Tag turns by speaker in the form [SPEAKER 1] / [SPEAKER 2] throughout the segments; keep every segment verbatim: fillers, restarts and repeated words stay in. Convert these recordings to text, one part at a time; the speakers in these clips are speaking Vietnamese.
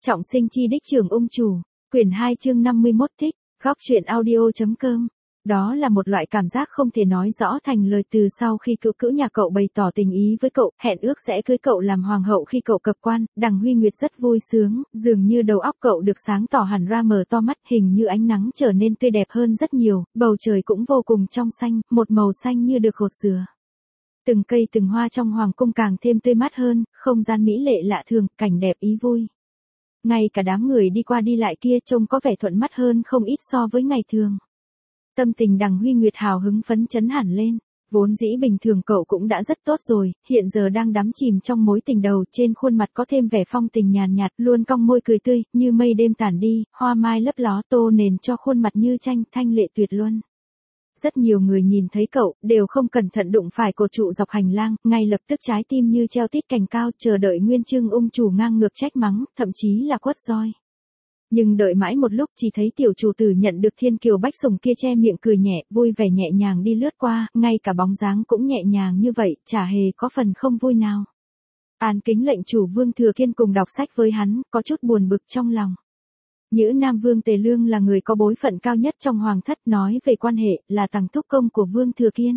[SPEAKER 1] Trọng sinh chi đích trưởng ung chủ, quyển hai chương năm mươi mốt thích, góc truyện audio.com. Đó là một loại cảm giác không thể nói rõ thành lời từ sau khi cữu cữu nhà cậu bày tỏ tình ý với cậu, hẹn ước sẽ cưới cậu làm hoàng hậu khi cậu cập quan. Đằng Huy Nguyệt rất vui sướng, dường như đầu óc cậu được sáng tỏ hẳn ra, mở to mắt, hình như ánh nắng trở nên tươi đẹp hơn rất nhiều, bầu trời cũng vô cùng trong xanh, một màu xanh như được gột rửa. Từng cây từng hoa trong hoàng cung càng thêm tươi mát hơn, không gian mỹ lệ lạ thường, cảnh đẹp ý vui. Ngay cả đám người đi qua đi lại kia trông có vẻ thuận mắt hơn không ít so với ngày thường. Tâm tình Đằng Huy Nguyệt hào hứng phấn chấn hẳn lên, vốn dĩ bình thường cậu cũng đã rất tốt rồi, hiện giờ đang đắm chìm trong mối tình đầu, trên khuôn mặt có thêm vẻ phong tình nhàn nhạt, luôn cong môi cười tươi, như mây đêm tản đi, hoa mai lấp ló tô nền cho khuôn mặt như tranh, thanh lệ tuyệt luân. Rất nhiều người nhìn thấy cậu, đều không cẩn thận đụng phải cột trụ dọc hành lang, ngay lập tức trái tim như treo tít cành cao, chờ đợi Nguyên Chương ung chủ ngang ngược trách mắng, thậm chí là quất roi. Nhưng đợi mãi một lúc chỉ thấy tiểu chủ tử nhận được thiên kiều bách sủng kia che miệng cười nhẹ, vui vẻ nhẹ nhàng đi lướt qua, ngay cả bóng dáng cũng nhẹ nhàng như vậy, chả hề có phần không vui nào. An kính lệnh chủ Vương Thừa Kiên cùng đọc sách với hắn, có chút buồn bực trong lòng. Nhữ Nam Vương Tề Lương là người có bối phận cao nhất trong hoàng thất, nói về quan hệ, là tằng thúc công của Vương Thừa Kiên.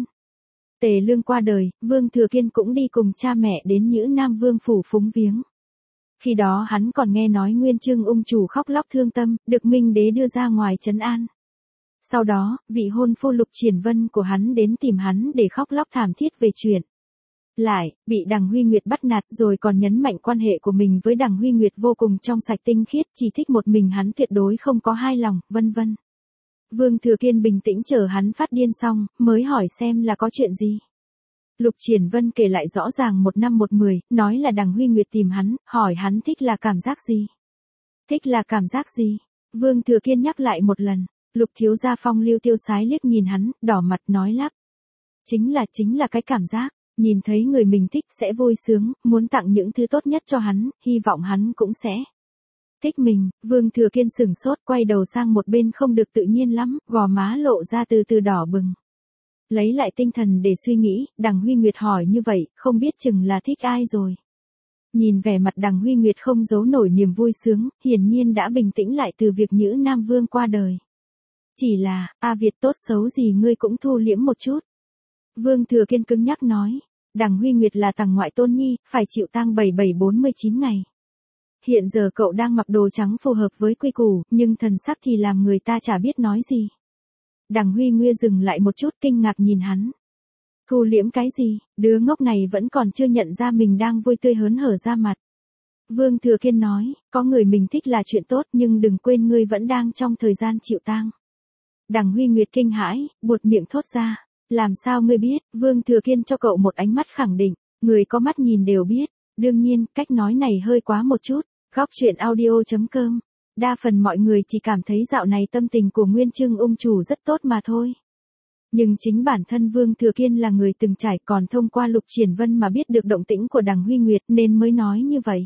[SPEAKER 1] Tề Lương qua đời, Vương Thừa Kiên cũng đi cùng cha mẹ đến Nhữ Nam Vương phủ phúng viếng. Khi đó hắn còn nghe nói Nguyên Chương ung chủ khóc lóc thương tâm, được Minh Đế đưa ra ngoài trấn an. Sau đó, vị hôn phu Lục Triển Vân của hắn đến tìm hắn để khóc lóc thảm thiết về chuyện. Lại, bị Đằng Huy Nguyệt bắt nạt, rồi còn nhấn mạnh quan hệ của mình với Đằng Huy Nguyệt vô cùng trong sạch tinh khiết, chỉ thích một mình hắn, tuyệt đối không có hai lòng, vân vân. Vương Thừa Kiên bình tĩnh chờ hắn phát điên xong, mới hỏi xem là có chuyện gì. Lục Triển Vân kể lại rõ ràng một năm một mười, nói là Đằng Huy Nguyệt tìm hắn, hỏi hắn thích là cảm giác gì. Thích là cảm giác gì? Vương Thừa Kiên nhắc lại một lần, Lục thiếu gia phong lưu tiêu sái liếc nhìn hắn, đỏ mặt nói lắp. Chính là chính là cái cảm giác, nhìn thấy người mình thích sẽ vui sướng, muốn tặng những thứ tốt nhất cho hắn, hy vọng hắn cũng sẽ thích mình. Vương Thừa Kiên sửng sốt, quay đầu sang một bên không được tự nhiên lắm, gò má lộ ra từ từ đỏ bừng. Lấy lại tinh thần để suy nghĩ, Đằng Huy Nguyệt hỏi như vậy, không biết chừng là thích ai rồi. Nhìn vẻ mặt Đằng Huy Nguyệt không giấu nổi niềm vui sướng, hiển nhiên đã bình tĩnh lại từ việc Nhữ Nam Vương qua đời. Chỉ là, A Việt tốt xấu gì ngươi cũng thu liễm một chút. Vương Thừa Kiên cứng nhắc nói, Đằng Huy Nguyệt là tằng ngoại tôn nhi, phải chịu tang bảy bảy bốn mươi chín ngày. Hiện giờ cậu đang mặc đồ trắng phù hợp với quy củ, nhưng thần sắc thì làm người ta chả biết nói gì. Đằng Huy Nguya dừng lại một chút, kinh ngạc nhìn hắn. Thu liễm cái gì, đứa ngốc này vẫn còn chưa nhận ra mình đang vui tươi hớn hở ra mặt. Vương Thừa Kiên nói, có người mình thích là chuyện tốt, nhưng đừng quên ngươi vẫn đang trong thời gian chịu tang. Đằng Huy Nguyệt kinh hãi, buột miệng thốt ra, làm sao ngươi biết? Vương Thừa Kiên cho cậu một ánh mắt khẳng định, người có mắt nhìn đều biết. Đương nhiên, cách nói này hơi quá một chút. Góc truyện audio.com. Đa phần mọi người chỉ cảm thấy dạo này tâm tình của Nguyên Chương ung chủ rất tốt mà thôi. Nhưng chính bản thân Vương Thừa Kiên là người từng trải, còn thông qua Lục Triển Vân mà biết được động tĩnh của Đằng Huy Nguyệt nên mới nói như vậy.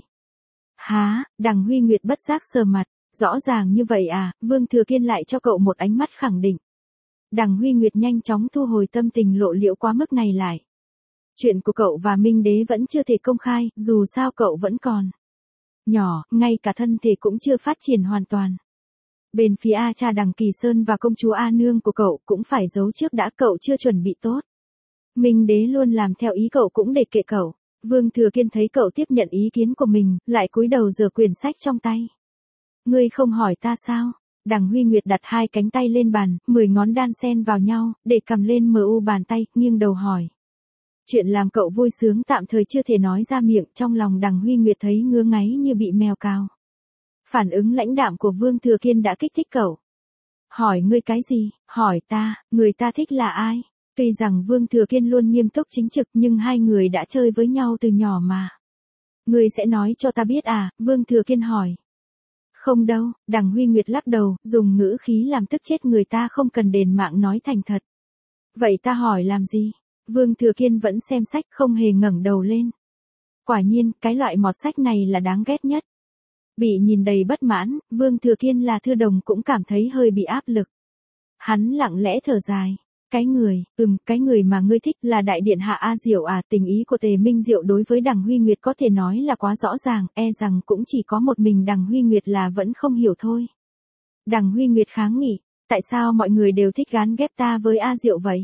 [SPEAKER 1] Há, Đằng Huy Nguyệt bất giác sờ mặt, rõ ràng như vậy à? Vương Thừa Kiên lại cho cậu một ánh mắt khẳng định. Đằng Huy Nguyệt nhanh chóng thu hồi tâm tình lộ liễu quá mức này lại. Chuyện của cậu và Minh Đế vẫn chưa thể công khai, dù sao cậu vẫn còn nhỏ, ngay cả thân thể cũng chưa phát triển hoàn toàn. Bên phía A cha Đằng Kỳ Sơn và công chúa A Nương của cậu cũng phải giấu trước đã, cậu chưa chuẩn bị tốt. Minh Đế luôn làm theo ý cậu cũng để kệ cậu. Vương Thừa Kiên thấy cậu tiếp nhận ý kiến của mình, lại cúi đầu giở quyển sách trong tay. Ngươi không hỏi ta sao? Đằng Huy Nguyệt đặt hai cánh tay lên bàn, mười ngón đan xen vào nhau, để cầm lên mờ u bàn tay, nghiêng đầu hỏi. Chuyện làm cậu vui sướng tạm thời chưa thể nói ra miệng, trong lòng Đằng Huy Nguyệt thấy ngứa ngáy như bị mèo cào. Phản ứng lãnh đạm của Vương Thừa Kiên đã kích thích cậu. Hỏi ngươi cái gì? Hỏi ta, người ta thích là ai? Tuy rằng Vương Thừa Kiên luôn nghiêm túc chính trực, nhưng hai người đã chơi với nhau từ nhỏ mà. Ngươi sẽ nói cho ta biết à? Vương Thừa Kiên hỏi. Không đâu, Đằng Huy Nguyệt lắc đầu, dùng ngữ khí làm tức chết người ta, không cần đền mạng nói thành thật. Vậy ta hỏi làm gì? Vương Thừa Kiên vẫn xem sách, không hề ngẩng đầu lên. Quả nhiên, cái loại mọt sách này là đáng ghét nhất. Bị nhìn đầy bất mãn, Vương Thừa Kiên là thư đồng cũng cảm thấy hơi bị áp lực. Hắn lặng lẽ thở dài. Cái người, ừm, cái người mà ngươi thích là đại điện hạ A Diệu à, tình ý của Tề Minh Diệu đối với Đằng Huy Nguyệt có thể nói là quá rõ ràng, e rằng cũng chỉ có một mình Đằng Huy Nguyệt là vẫn không hiểu thôi. Đằng Huy Nguyệt kháng nghị, tại sao mọi người đều thích gán ghép ta với A Diệu vậy?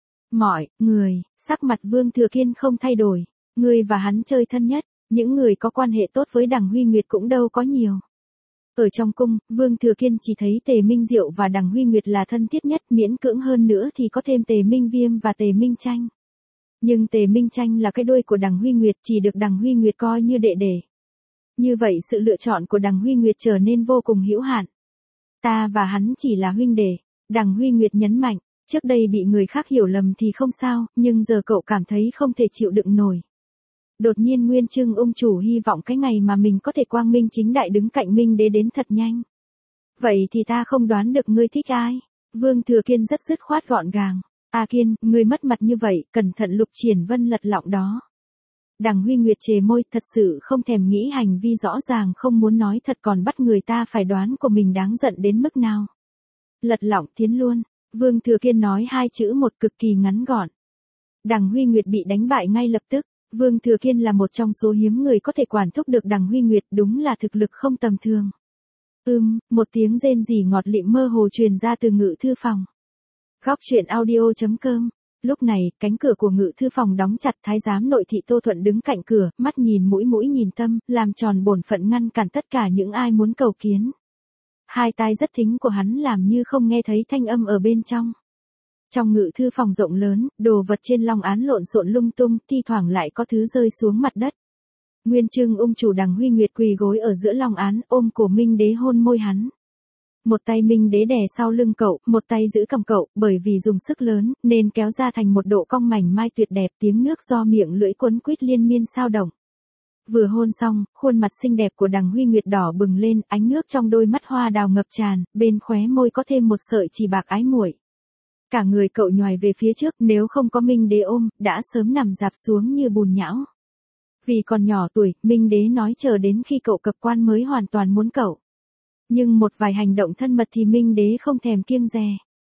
[SPEAKER 1] Mọi người, sắc mặt Vương Thừa Kiên không thay đổi, ngươi và hắn chơi thân nhất, những người có quan hệ tốt với Đằng Huy Nguyệt cũng đâu có nhiều. Ở trong cung, Vương Thừa Kiên chỉ thấy Tề Minh Diệu và Đằng Huy Nguyệt là thân thiết nhất, miễn cưỡng hơn nữa thì có thêm Tề Minh Viêm và Tề Minh Tranh. Nhưng Tề Minh Tranh là cái đuôi của Đằng Huy Nguyệt, chỉ được Đằng Huy Nguyệt coi như đệ đệ. Như vậy sự lựa chọn của Đằng Huy Nguyệt trở nên vô cùng hữu hạn. Ta và hắn chỉ là huynh đệ, Đằng Huy Nguyệt nhấn mạnh, trước đây bị người khác hiểu lầm thì không sao, nhưng giờ cậu cảm thấy không thể chịu đựng nổi. Đột nhiên Nguyên Trưng ung chủ hy vọng cái ngày mà mình có thể quang minh chính đại đứng cạnh Minh Đế đến thật nhanh. Vậy thì ta không đoán được ngươi thích ai. Vương Thừa Kiên rất dứt khoát gọn gàng. A Kiên, ngươi mất mặt như vậy, cẩn thận Lục Triển Vân lật lọng đó. Đằng Huy Nguyệt chề môi, thật sự không thèm nghĩ hành vi rõ ràng không muốn nói thật còn bắt người ta phải đoán của mình đáng giận đến mức nào. Lật lọng tiến luôn. Vương Thừa Kiên nói hai chữ một cực kỳ ngắn gọn. Đằng Huy Nguyệt bị đánh bại ngay lập tức. Vương Thừa Kiên là một trong số hiếm người có thể quản thúc được Đằng Huy Nguyệt, đúng là thực lực không tầm thường. Ưm, một tiếng rên rỉ ngọt lịm mơ hồ truyền ra từ ngự thư phòng. Góc truyện audio chấm com. Lúc này, cánh cửa của ngự thư phòng đóng chặt, thái giám nội thị Tô Thuận đứng cạnh cửa, mắt nhìn mũi mũi nhìn tâm, làm tròn bổn phận ngăn cản tất cả những ai muốn cầu kiến. Hai tai rất thính của hắn làm như không nghe thấy thanh âm ở bên trong. Trong ngự thư phòng rộng lớn, đồ vật trên long án lộn xộn lung tung, thi thoảng lại có thứ rơi xuống mặt đất. Nguyên Trưng ung chủ Đằng Huy Nguyệt quỳ gối ở giữa long án, ôm cổ Minh Đế hôn môi hắn. Một tay Minh Đế đè sau lưng cậu, một tay giữ cầm cậu, bởi vì dùng sức lớn, nên kéo ra thành một độ cong mảnh mai tuyệt đẹp, tiếng nước do miệng lưỡi quấn quýt liên miên sao động. Vừa hôn xong, khuôn mặt xinh đẹp của Đằng Huy Nguyệt đỏ bừng lên, ánh nước trong đôi mắt hoa đào ngập tràn, bên khóe môi có thêm một sợi chỉ bạc ái muội. Cả người cậu nhoài về phía trước, nếu không có Minh Đế ôm, đã sớm nằm dạp xuống như bùn nhão. Vì còn nhỏ tuổi, Minh Đế nói chờ đến khi cậu cập quan mới hoàn toàn muốn cậu. Nhưng một vài hành động thân mật thì Minh Đế không thèm kiêng dè.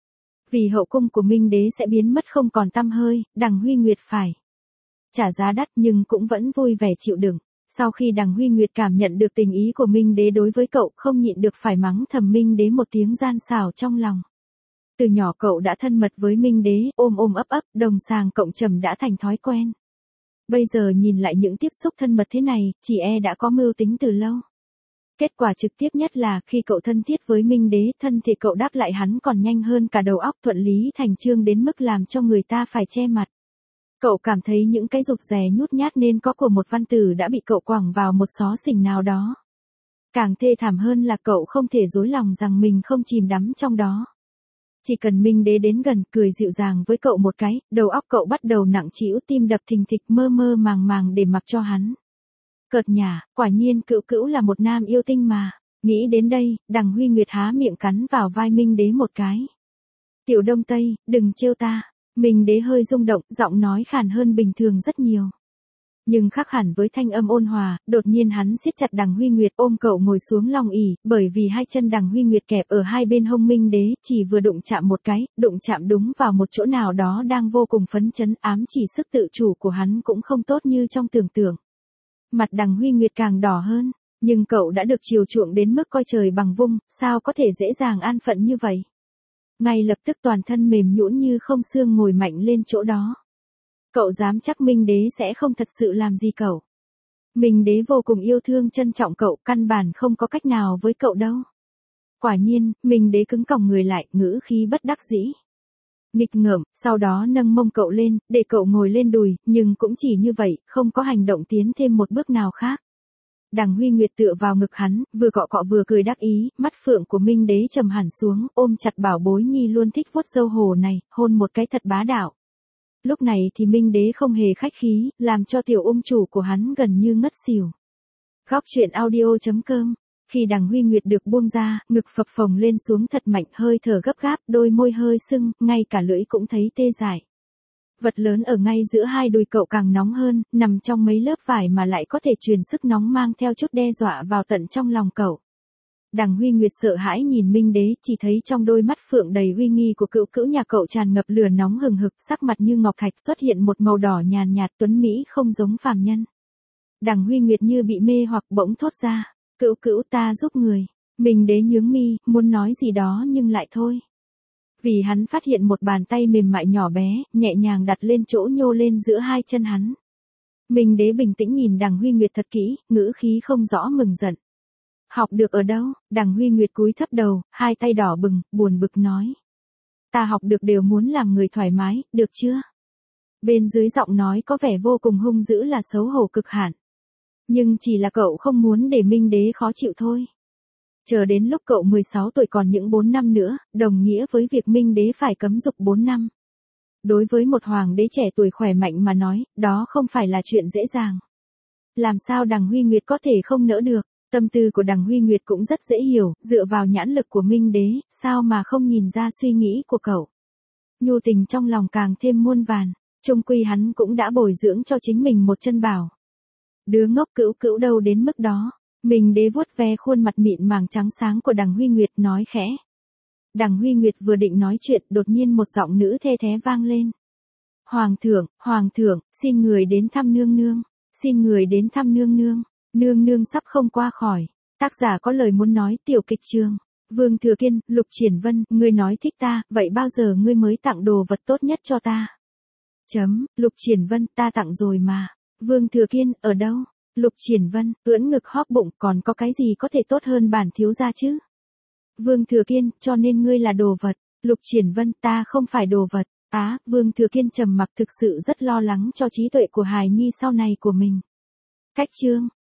[SPEAKER 1] Vì hậu cung của Minh Đế sẽ biến mất không còn tăm hơi, Đằng Huy Nguyệt phải trả giá đắt nhưng cũng vẫn vui vẻ chịu đựng. Sau khi Đằng Huy Nguyệt cảm nhận được tình ý của Minh Đế đối với cậu, không nhịn được phải mắng thầm Minh Đế một tiếng gian xảo trong lòng. Từ nhỏ cậu đã thân mật với Minh Đế, ôm ôm ấp ấp, đồng sàng cộng trầm đã thành thói quen. Bây giờ nhìn lại những tiếp xúc thân mật thế này, chỉ e đã có mưu tính từ lâu. Kết quả trực tiếp nhất là, khi cậu thân thiết với Minh Đế, thân thể cậu đáp lại hắn còn nhanh hơn cả đầu óc, thuận lý thành chương đến mức làm cho người ta phải che mặt. Cậu cảm thấy những cái rụt rè nhút nhát nên có của một văn tử đã bị cậu quẳng vào một xó xỉnh nào đó. Càng thê thảm hơn là cậu không thể dối lòng rằng mình không chìm đắm trong đó. Chỉ cần Minh Đế đến gần, cười dịu dàng với cậu một cái, đầu óc cậu bắt đầu nặng trĩu, tim đập thình thịch, mơ mơ màng màng để mặc cho hắn. Cợt nhả, quả nhiên Cữu Cữu là một nam yêu tinh mà. Nghĩ đến đây, Đằng Huy Nguyệt há miệng cắn vào vai Minh Đế một cái. Tiểu Đông Tây, đừng trêu ta. Minh Đế hơi rung động, giọng nói khàn hơn bình thường rất nhiều. Nhưng khác hẳn với thanh âm ôn hòa, đột nhiên hắn siết chặt Đằng Huy Nguyệt, ôm cậu ngồi xuống long ỷ, bởi vì hai chân Đằng Huy Nguyệt kẹp ở hai bên hông Minh Đế, chỉ vừa đụng chạm một cái, đụng chạm đúng vào một chỗ nào đó đang vô cùng phấn chấn, ám chỉ sức tự chủ của hắn cũng không tốt như trong tưởng tượng. Mặt Đằng Huy Nguyệt càng đỏ hơn, nhưng cậu đã được chiều chuộng đến mức coi trời bằng vung, sao có thể dễ dàng an phận như vậy. Ngay lập tức toàn thân mềm nhũn như không xương ngồi mạnh lên chỗ đó. Cậu dám chắc Minh Đế sẽ không thật sự làm gì cậu. Minh Đế vô cùng yêu thương trân trọng cậu, căn bản không có cách nào với cậu đâu. Quả nhiên, Minh Đế cứng còng người lại, ngữ khí bất đắc dĩ. Nghịch ngợm, sau đó nâng mông cậu lên, để cậu ngồi lên đùi, nhưng cũng chỉ như vậy, không có hành động tiến thêm một bước nào khác. Đằng Huy Nguyệt tựa vào ngực hắn, vừa cọ cọ vừa cười đắc ý, mắt phượng của Minh Đế trầm hẳn xuống, ôm chặt bảo bối nhi luôn thích vuốt râu hổ này, hôn một cái thật bá đạo. Lúc này thì Minh Đế không hề khách khí, làm cho tiểu ung chủ của hắn gần như ngất xỉu. Góc truyện audio chấm com. Khi Đằng Huy Nguyệt được buông ra, ngực phập phồng lên xuống thật mạnh, hơi thở gấp gáp, đôi môi hơi sưng, ngay cả lưỡi cũng thấy tê dại. Vật lớn ở ngay giữa hai đùi cậu càng nóng hơn, nằm trong mấy lớp vải mà lại có thể truyền sức nóng mang theo chút đe dọa vào tận trong lòng cậu. Đằng Huy Nguyệt sợ hãi nhìn Minh Đế, chỉ thấy trong đôi mắt phượng đầy uy nghi của cữu cữu nhà cậu tràn ngập lửa nóng hừng hực, sắc mặt như ngọc thạch xuất hiện một màu đỏ nhàn nhạt tuấn mỹ không giống phàm nhân. Đằng Huy Nguyệt như bị mê hoặc bỗng thốt ra, cữu cữu ta giúp người. Minh Đế nhướng mi, muốn nói gì đó nhưng lại thôi. Vì hắn phát hiện một bàn tay mềm mại nhỏ bé, nhẹ nhàng đặt lên chỗ nhô lên giữa hai chân hắn. Minh Đế bình tĩnh nhìn Đằng Huy Nguyệt thật kỹ, ngữ khí không rõ mừng giận. Học được ở đâu? Đằng Huy Nguyệt cúi thấp đầu, hai tay đỏ bừng, buồn bực nói. Ta học được đều muốn làm người thoải mái, được chưa? Bên dưới giọng nói có vẻ vô cùng hung dữ là xấu hổ cực hạn. Nhưng chỉ là cậu không muốn để Minh Đế khó chịu thôi. Chờ đến lúc cậu mười sáu tuổi còn những bốn năm nữa, đồng nghĩa với việc Minh Đế phải cấm dục bốn năm. Đối với một hoàng đế trẻ tuổi khỏe mạnh mà nói, đó không phải là chuyện dễ dàng. Làm sao Đằng Huy Nguyệt có thể không nỡ được? Tâm tư của Đằng Huy Nguyệt cũng rất dễ hiểu, dựa vào nhãn lực của Minh Đế, sao mà không nhìn ra suy nghĩ của cậu. Nhu tình trong lòng càng thêm muôn vàn, chung quy hắn cũng đã bồi dưỡng cho chính mình một chân bảo. Đứa ngốc cữu cữu đâu đến mức đó. Minh Đế vuốt ve khuôn mặt mịn màng trắng sáng của Đằng Huy Nguyệt nói khẽ. Đằng Huy Nguyệt vừa định nói chuyện, đột nhiên một giọng nữ thê thé vang lên. Hoàng thượng, hoàng thượng, xin người đến thăm nương nương, xin người đến thăm nương nương, nương nương sắp không qua khỏi. Tác giả có lời muốn nói, tiểu kịch trường. Vương Thừa Kiên, Lục Triển Vân, ngươi nói thích ta, vậy bao giờ ngươi mới tặng đồ vật tốt nhất cho ta? Chấm, Lục Triển Vân, ta tặng rồi mà. Vương Thừa Kiên, ở đâu? Lục Triển Vân, ưỡn ngực hóp bụng, còn có cái gì có thể tốt hơn bản thiếu gia chứ? Vương Thừa Kiên, cho nên ngươi là đồ vật. Lục Triển Vân, ta không phải đồ vật. Á, Vương Thừa Kiên trầm mặc, thực sự rất lo lắng cho trí tuệ của hài nhi sau này của mình. Cách chương.